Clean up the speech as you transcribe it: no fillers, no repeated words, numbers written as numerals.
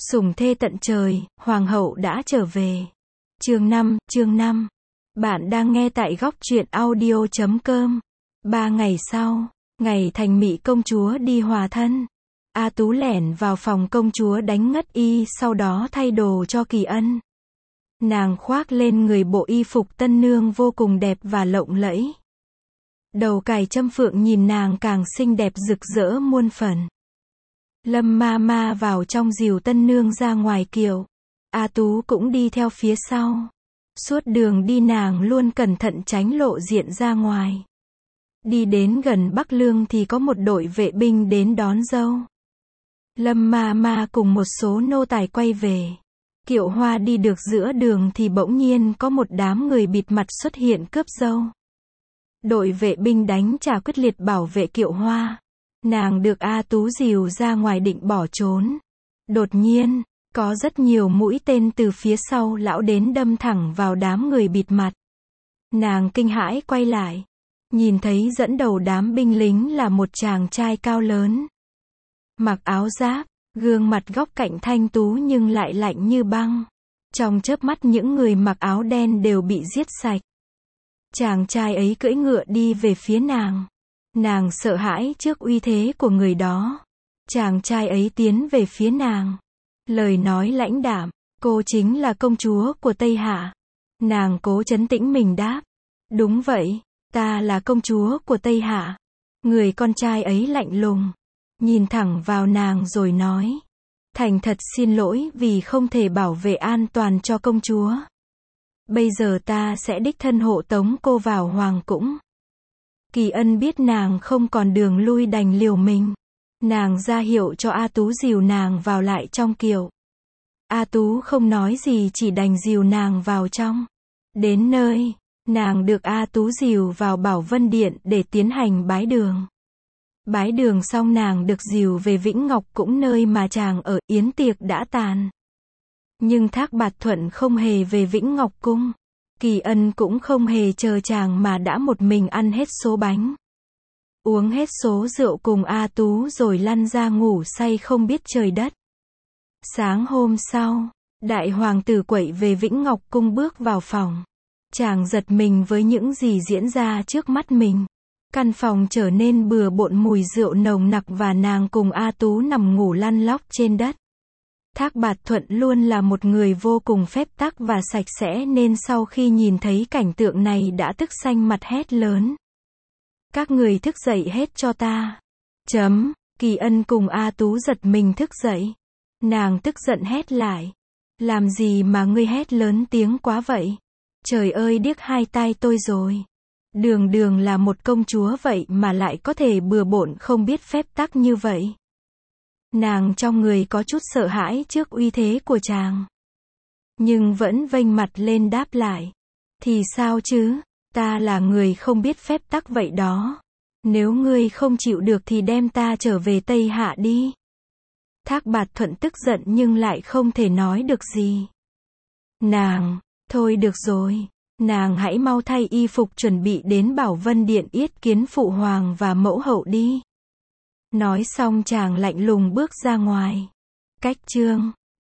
Sủng thê tận trời, hoàng hậu đã trở về. Chương 5. Bạn đang nghe tại góc truyện audio.com. 3 ngày sau, ngày Thành Mị công chúa đi hòa thân. A Tú lẻn vào phòng công chúa đánh ngất y, sau đó thay đồ cho Kỳ Ân. Nàng khoác lên người bộ y phục tân nương vô cùng đẹp và lộng lẫy. Đầu cài châm phượng nhìn nàng càng xinh đẹp rực rỡ muôn phần. Lâm ma ma vào trong dìu tân nương ra ngoài kiệu. A Tú cũng đi theo phía sau. Suốt đường đi nàng luôn cẩn thận tránh lộ diện ra ngoài. Đi đến gần Bắc Lương thì có một đội vệ binh đến đón dâu. Lâm ma ma cùng một số nô tài quay về. Kiệu hoa đi được giữa đường thì bỗng nhiên có một đám người bịt mặt xuất hiện cướp dâu. Đội vệ binh đánh trả quyết liệt bảo vệ kiệu hoa. Nàng được A Tú dìu ra ngoài định bỏ trốn. Đột nhiên, có rất nhiều mũi tên từ phía sau lão đến đâm thẳng vào đám người bịt mặt. Nàng kinh hãi quay lại. Nhìn thấy dẫn đầu đám binh lính là một chàng trai cao lớn. Mặc áo giáp, gương mặt góc cạnh thanh tú nhưng lại lạnh như băng. Trong chớp mắt những người mặc áo đen đều bị giết sạch. Chàng trai ấy cưỡi ngựa đi về phía nàng. Nàng sợ hãi trước uy thế của người đó. Chàng trai ấy tiến về phía nàng. Lời nói lãnh đạm, cô chính là công chúa của Tây Hạ. Nàng cố trấn tĩnh mình đáp. Đúng vậy, ta là công chúa của Tây Hạ. Người con trai ấy lạnh lùng, nhìn thẳng vào nàng rồi nói. Thành thật xin lỗi vì không thể bảo vệ an toàn cho công chúa. Bây giờ ta sẽ đích thân hộ tống cô vào hoàng cung. Kỳ Ân biết nàng không còn đường lui đành liều mình. Nàng ra hiệu cho A Tú dìu nàng vào lại trong kiệu. A Tú không nói gì chỉ đành dìu nàng vào trong. Đến nơi, nàng được A Tú dìu vào Bảo Vân Điện để tiến hành bái đường. Bái đường xong nàng được dìu về Vĩnh Ngọc cũng nơi mà chàng ở, yến tiệc đã tàn. Nhưng Thác Bạt Thuận không hề về Vĩnh Ngọc cung. Kỳ Ân cũng không hề chờ chàng mà đã một mình ăn hết số bánh. Uống hết số rượu cùng A Tú rồi lăn ra ngủ say không biết trời đất. Sáng hôm sau, đại hoàng tử quậy về Vĩnh Ngọc cung bước vào phòng. Chàng giật mình với những gì diễn ra trước mắt mình. Căn phòng trở nên bừa bộn mùi rượu nồng nặc và nàng cùng A Tú nằm ngủ lăn lóc trên đất. Thác Bạt Thuận luôn là một người vô cùng phép tắc và sạch sẽ nên sau khi nhìn thấy cảnh tượng này đã tức xanh mặt hét lớn. Các người thức dậy hết cho ta. Kỳ Ân cùng A Tú giật mình thức dậy. Nàng tức giận hét lại. Làm gì mà ngươi hét lớn tiếng quá vậy? Trời ơi điếc hai tai tôi rồi. Đường đường là một công chúa vậy mà lại có thể bừa bộn không biết phép tắc như vậy. Nàng trong người có chút sợ hãi trước uy thế của chàng. Nhưng vẫn vênh mặt lên đáp lại. Thì sao chứ, ta là người không biết phép tắc vậy đó. Nếu ngươi không chịu được thì đem ta trở về Tây Hạ đi. Thác Bạt Thuận tức giận nhưng lại không thể nói được gì. Thôi được rồi, nàng hãy mau thay y phục chuẩn bị đến Bảo Vân Điện yết kiến phụ hoàng và mẫu hậu đi. Nói xong chàng lạnh lùng bước ra ngoài. Cách chương